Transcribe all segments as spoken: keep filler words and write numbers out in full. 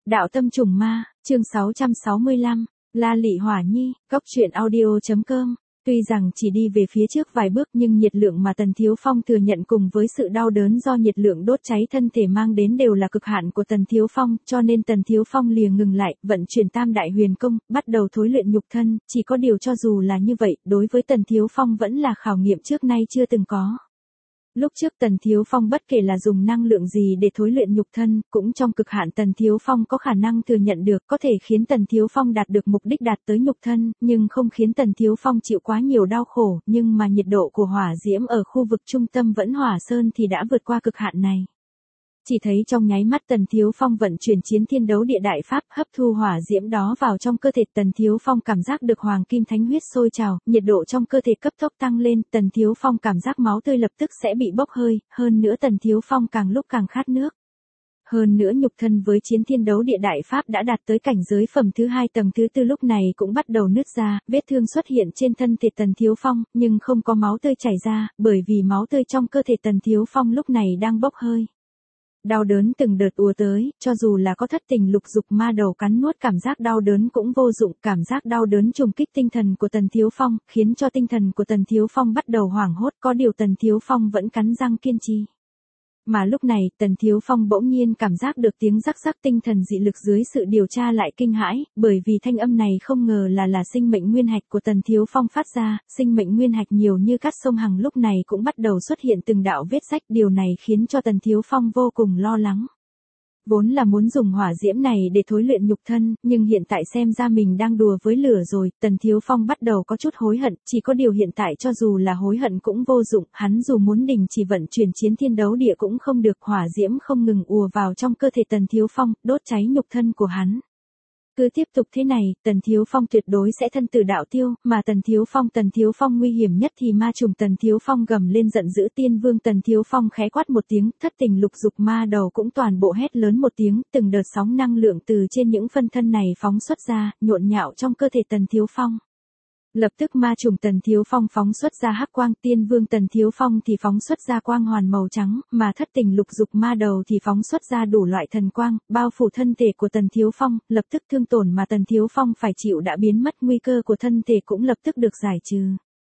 Đạo tâm trùng ma, chương sáu trăm sáu mươi lăm, La Lị Hỏa Nhi, Cốc Truyện Audio chấm com. Tuy rằng chỉ đi về phía trước vài bước nhưng nhiệt lượng mà Tần Thiếu Phong thừa nhận cùng với sự đau đớn do nhiệt lượng đốt cháy thân thể mang đến đều là cực hạn của Tần Thiếu Phong, cho nên Tần Thiếu Phong liền ngừng lại, vận chuyển Tam Đại Huyền Công, bắt đầu thối luyện nhục thân, chỉ có điều cho dù là như vậy, đối với Tần Thiếu Phong vẫn là khảo nghiệm trước nay chưa từng có. Lúc trước Tần Thiếu Phong bất kể là dùng năng lượng gì để thối luyện nhục thân, cũng trong cực hạn Tần Thiếu Phong có khả năng thừa nhận được có thể khiến Tần Thiếu Phong đạt được mục đích đạt tới nhục thân, nhưng không khiến Tần Thiếu Phong chịu quá nhiều đau khổ, nhưng mà nhiệt độ của hỏa diễm ở khu vực trung tâm Vẫn Hỏa Sơn thì đã vượt qua cực hạn này. Chỉ thấy trong nháy mắt Tần Thiếu Phong vận chuyển Chiến Thiên Đấu Địa Đại Pháp hấp thu hỏa diễm đó vào trong cơ thể. Tần Thiếu Phong cảm giác được hoàng kim thánh huyết sôi trào, nhiệt độ trong cơ thể cấp tốc tăng lên, Tần Thiếu Phong cảm giác máu tươi lập tức sẽ bị bốc hơi, hơn nữa Tần Thiếu Phong càng lúc càng khát nước. Hơn nữa nhục thân với Chiến Thiên Đấu Địa Đại Pháp đã đạt tới cảnh giới phẩm thứ hai tầng thứ tư lúc này cũng bắt đầu nứt ra, vết thương xuất hiện trên thân thể Tần Thiếu Phong, nhưng không có máu tươi chảy ra, bởi vì máu tươi trong cơ thể Tần Thiếu Phong lúc này đang bốc hơi. Đau đớn từng đợt ùa tới, cho dù là có thất tình lục dục ma đầu cắn nuốt cảm giác đau đớn cũng vô dụng, cảm giác đau đớn trùng kích tinh thần của Tần Thiếu Phong, khiến cho tinh thần của Tần Thiếu Phong bắt đầu hoảng hốt, có điều Tần Thiếu Phong vẫn cắn răng kiên trì. Mà lúc này, Tần Thiếu Phong bỗng nhiên cảm giác được tiếng rắc rắc tinh thần dị lực dưới sự điều tra lại kinh hãi, bởi vì thanh âm này không ngờ là là sinh mệnh nguyên hạch của Tần Thiếu Phong phát ra, sinh mệnh nguyên hạch nhiều như cát sông Hằng lúc này cũng bắt đầu xuất hiện từng đạo vết rách, điều này khiến cho Tần Thiếu Phong vô cùng lo lắng. Vốn là muốn dùng hỏa diễm này để thối luyện nhục thân, nhưng hiện tại xem ra mình đang đùa với lửa rồi, Tần Thiếu Phong bắt đầu có chút hối hận, chỉ có điều hiện tại cho dù là hối hận cũng vô dụng, hắn dù muốn đình chỉ vận chuyển Chiến Thiên Đấu Địa cũng không được, hỏa diễm không ngừng ùa vào trong cơ thể Tần Thiếu Phong, đốt cháy nhục thân của hắn. Cứ tiếp tục thế này, Tần Thiếu Phong tuyệt đối sẽ thân tử đạo tiêu, mà Tần Thiếu Phong Tần Thiếu Phong nguy hiểm nhất thì ma trùng. Tần Thiếu Phong gầm lên giận dữ, Tiên Vương Tần Thiếu Phong khẽ quát một tiếng, thất tình lục dục ma đầu cũng toàn bộ hét lớn một tiếng, từng đợt sóng năng lượng từ trên những phân thân này phóng xuất ra, nhộn nhạo trong cơ thể Tần Thiếu Phong. Lập tức ma trùng Tần Thiếu Phong phóng xuất ra hắc quang, Tiên Vương Tần Thiếu Phong thì phóng xuất ra quang hoàn màu trắng, mà thất tình lục dục ma đầu thì phóng xuất ra đủ loại thần quang, bao phủ thân thể của Tần Thiếu Phong, lập tức thương tổn mà Tần Thiếu Phong phải chịu đã biến mất, nguy cơ của thân thể cũng lập tức được giải trừ.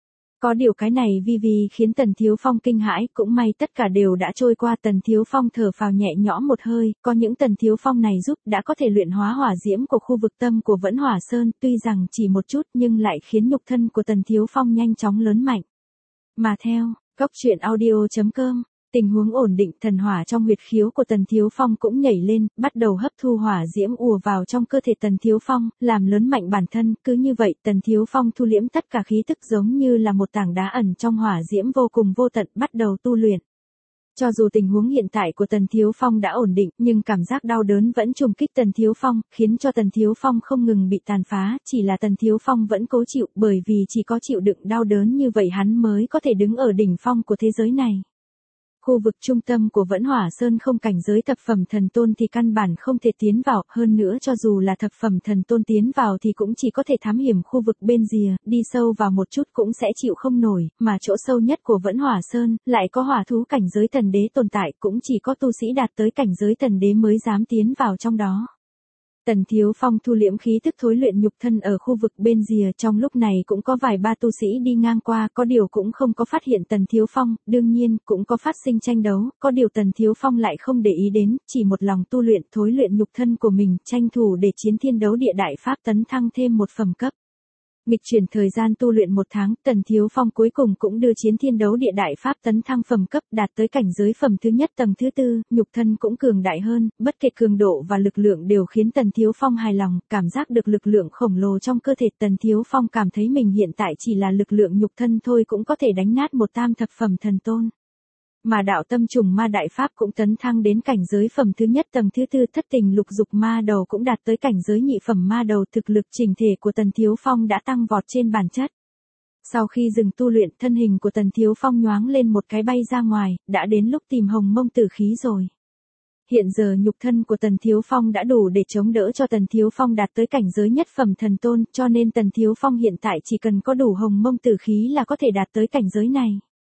Có điều cái này vi vi khiến Tần Thiếu Phong kinh hãi, cũng may tất cả đều đã trôi qua. Tần Thiếu Phong thở phào nhẹ nhõm một hơi, có những Tần Thiếu Phong này giúp đã có thể luyện hóa hỏa diễm của khu vực tâm của Vẫn Hỏa Sơn, tuy rằng chỉ một chút nhưng lại khiến nhục thân của Tần Thiếu Phong nhanh chóng lớn mạnh. Mà theo, Cốc Truyện Audio chấm com, tình huống ổn định, thần hỏa trong huyệt khiếu của Tần Thiếu Phong cũng nhảy lên, bắt đầu hấp thu hỏa diễm ùa vào trong cơ thể Tần Thiếu Phong, làm lớn mạnh bản thân, cứ như vậy Tần Thiếu Phong thu liễm tất cả khí tức giống như là một tảng đá ẩn trong hỏa diễm vô cùng vô tận, bắt đầu tu luyện. Cho dù tình huống hiện tại của Tần Thiếu Phong đã ổn định, nhưng cảm giác đau đớn vẫn trùng kích Tần Thiếu Phong, khiến cho Tần Thiếu Phong không ngừng bị tàn phá, chỉ là Tần Thiếu Phong vẫn cố chịu, bởi vì chỉ có chịu đựng đau đớn như vậy hắn mới có thể đứng ở đỉnh phong của thế giới này. Khu vực trung tâm của Vẫn Hỏa Sơn không cảnh giới thập phẩm thần tôn thì căn bản không thể tiến vào, hơn nữa cho dù là thập phẩm thần tôn tiến vào thì cũng chỉ có thể thám hiểm khu vực bên rìa, đi sâu vào một chút cũng sẽ chịu không nổi, mà chỗ sâu nhất của Vẫn Hỏa Sơn lại có hỏa thú cảnh giới thần đế tồn tại, cũng chỉ có tu sĩ đạt tới cảnh giới thần đế mới dám tiến vào trong đó. Tần Thiếu Phong thu liễm khí tức thối luyện nhục thân ở khu vực bên rìa, trong lúc này cũng có vài ba tu sĩ đi ngang qua, có điều cũng không có phát hiện Tần Thiếu Phong, đương nhiên cũng có phát sinh tranh đấu, có điều Tần Thiếu Phong lại không để ý đến, chỉ một lòng tu luyện thối luyện nhục thân của mình, tranh thủ để Chiến Thiên Đấu Địa Đại Pháp tấn thăng thêm một phẩm cấp. Nghịch chuyển thời gian tu luyện một tháng, Tần Thiếu Phong cuối cùng cũng đưa Chiến Thiên Đấu Địa Đại Pháp tấn thăng phẩm cấp, đạt tới cảnh giới phẩm thứ nhất tầng thứ tư, nhục thân cũng cường đại hơn, bất kể cường độ và lực lượng đều khiến Tần Thiếu Phong hài lòng, cảm giác được lực lượng khổng lồ trong cơ thể. Tần Thiếu Phong cảm thấy mình hiện tại chỉ là lực lượng nhục thân thôi cũng có thể đánh nát một tam thập phẩm thần tôn. Mà đạo tâm trùng ma đại pháp cũng tấn thăng đến cảnh giới phẩm thứ nhất tầng thứ tư, thất tình lục dục ma đầu cũng đạt tới cảnh giới nhị phẩm ma đầu, thực lực chỉnh thể của Tần Thiếu Phong đã tăng vọt trên bản chất. Sau khi dừng tu luyện, thân hình của Tần Thiếu Phong nhoáng lên một cái bay ra ngoài, đã đến lúc tìm hồng mông tử khí rồi. Hiện giờ nhục thân của Tần Thiếu Phong đã đủ để chống đỡ cho Tần Thiếu Phong đạt tới cảnh giới nhất phẩm thần tôn, cho nên Tần Thiếu Phong hiện tại chỉ cần có đủ hồng mông tử khí là có thể đạt tới cảnh giới này.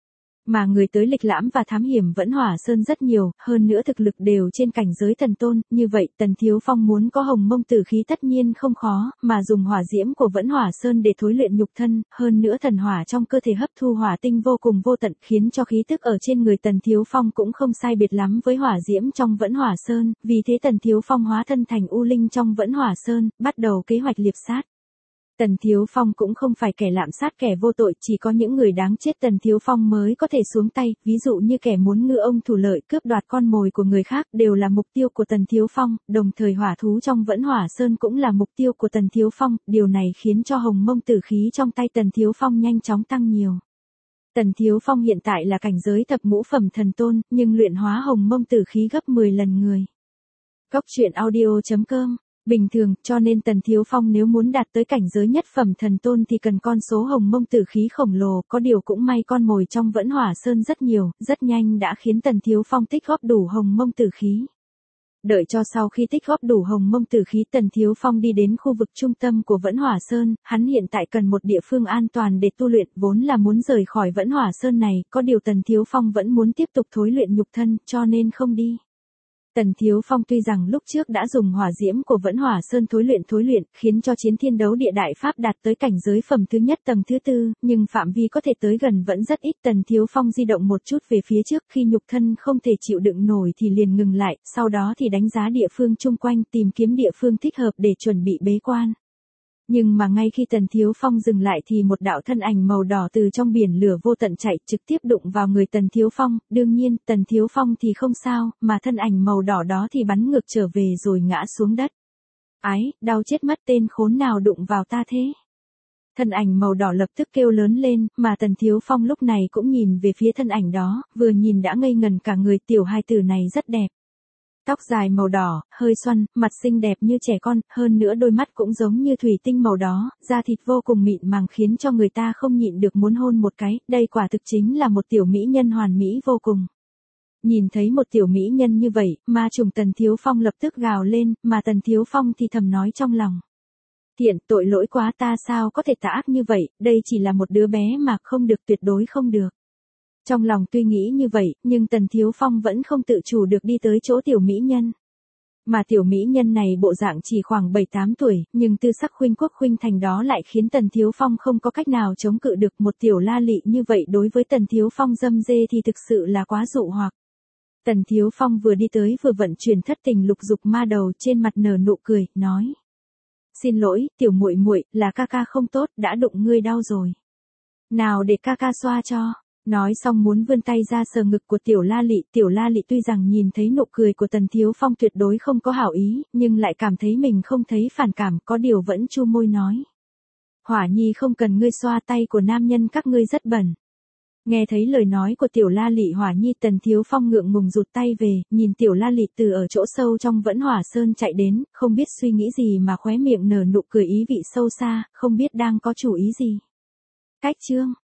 Mà người tới lịch lãm và thám hiểm Vẫn Hỏa Sơn rất nhiều, hơn nữa thực lực đều trên cảnh giới thần tôn, như vậy Tần Thiếu Phong muốn có hồng mông tử khí tất nhiên không khó, mà dùng hỏa diễm của Vẫn Hỏa Sơn để thối luyện nhục thân, hơn nữa thần hỏa trong cơ thể hấp thu hỏa tinh vô cùng vô tận, khiến cho khí tức ở trên người Tần Thiếu Phong cũng không sai biệt lắm với hỏa diễm trong Vẫn Hỏa Sơn, vì thế Tần Thiếu Phong hóa thân thành U Linh trong Vẫn Hỏa Sơn, bắt đầu kế hoạch liệp sát. Tần Thiếu Phong cũng không phải kẻ lạm sát kẻ vô tội, chỉ có những người đáng chết Tần Thiếu Phong mới có thể xuống tay, ví dụ như kẻ muốn ngư ông thủ lợi cướp đoạt con mồi của người khác đều là mục tiêu của Tần Thiếu Phong, đồng thời hỏa thú trong Vẫn Hỏa Sơn cũng là mục tiêu của Tần Thiếu Phong, điều này khiến cho hồng mông tử khí trong tay Tần Thiếu Phong nhanh chóng tăng nhiều. Tần Thiếu Phong hiện tại là cảnh giới thập ngũ phẩm thần tôn, nhưng luyện hóa hồng mông tử khí gấp mười lần người. Cốc truyện audio chấm com Bình thường, cho nên Tần Thiếu Phong nếu muốn đạt tới cảnh giới nhất phẩm thần tôn thì cần con số hồng mông tử khí khổng lồ, có điều cũng may con mồi trong Vẫn Hỏa Sơn rất nhiều, rất nhanh đã khiến Tần Thiếu Phong tích góp đủ hồng mông tử khí. Đợi cho sau khi tích góp đủ hồng mông tử khí Tần Thiếu Phong đi đến khu vực trung tâm của Vẫn Hỏa Sơn, hắn hiện tại cần một địa phương an toàn để tu luyện, vốn là muốn rời khỏi Vẫn Hỏa Sơn này, có điều Tần Thiếu Phong vẫn muốn tiếp tục thối luyện nhục thân, cho nên không đi. Tần Thiếu Phong tuy rằng lúc trước đã dùng hỏa diễm của Vẫn Hỏa Sơn thối luyện thối luyện, khiến cho chiến thiên đấu địa đại pháp đạt tới cảnh giới phẩm thứ nhất tầng thứ tư, nhưng phạm vi có thể tới gần vẫn rất ít. Tần Thiếu Phong di động một chút về phía trước, khi nhục thân không thể chịu đựng nổi thì liền ngừng lại, sau đó thì đánh giá địa phương chung quanh, tìm kiếm địa phương thích hợp để chuẩn bị bế quan. Nhưng mà ngay khi Tần Thiếu Phong dừng lại thì một đạo thân ảnh màu đỏ từ trong biển lửa vô tận chạy trực tiếp đụng vào người Tần Thiếu Phong, đương nhiên, Tần Thiếu Phong thì không sao, mà thân ảnh màu đỏ đó thì bắn ngược trở về rồi ngã xuống đất. Ái, đau chết mất, tên khốn nào đụng vào ta thế? Thân ảnh màu đỏ lập tức kêu lớn lên, mà Tần Thiếu Phong lúc này cũng nhìn về phía thân ảnh đó, vừa nhìn đã ngây ngần cả người. Tiểu hài tử này rất đẹp. Tóc dài màu đỏ, hơi xoăn, mặt xinh đẹp như trẻ con, hơn nữa đôi mắt cũng giống như thủy tinh màu đó, da thịt vô cùng mịn màng khiến cho người ta không nhịn được muốn hôn một cái, đây quả thực chính là một tiểu mỹ nhân hoàn mỹ vô cùng. Nhìn thấy một tiểu mỹ nhân như vậy, ma trùng Tần Thiếu Phong lập tức gào lên, mà Tần Thiếu Phong thì thầm nói trong lòng. Thiện, tội lỗi quá, ta sao có thể tà ác như vậy, đây chỉ là một đứa bé mà, không được, tuyệt đối không được. Trong lòng tuy nghĩ như vậy, nhưng Tần Thiếu Phong vẫn không tự chủ được đi tới chỗ tiểu mỹ nhân. Mà tiểu mỹ nhân này bộ dạng chỉ khoảng bảy tám tuổi, nhưng tư sắc khuynh quốc khuynh thành đó lại khiến Tần Thiếu Phong không có cách nào chống cự được. Một tiểu la lị như vậy đối với Tần Thiếu Phong dâm dê thì thực sự là quá dụ hoặc. Tần Thiếu Phong vừa đi tới vừa vận chuyển thất tình lục dục ma đầu, trên mặt nở nụ cười, nói: "Xin lỗi, tiểu muội muội, là ca ca không tốt, đã đụng ngươi đau rồi. Nào để ca ca xoa cho." Nói xong muốn vươn tay ra sờ ngực của tiểu la lị. Tiểu la lị tuy rằng nhìn thấy nụ cười của Tần Thiếu Phong tuyệt đối không có hảo ý, nhưng lại cảm thấy mình không thấy phản cảm, có điều vẫn chu môi nói: "Hỏa nhi không cần ngươi xoa, tay của nam nhân các ngươi rất bẩn." Nghe thấy lời nói của tiểu la lị Hỏa nhi, Tần Thiếu Phong ngượng ngùng rụt tay về, nhìn tiểu la lị từ ở chỗ sâu trong Vẫn Hỏa Sơn chạy đến, không biết suy nghĩ gì mà khóe miệng nở nụ cười ý vị sâu xa, không biết đang có chủ ý gì. Cách chương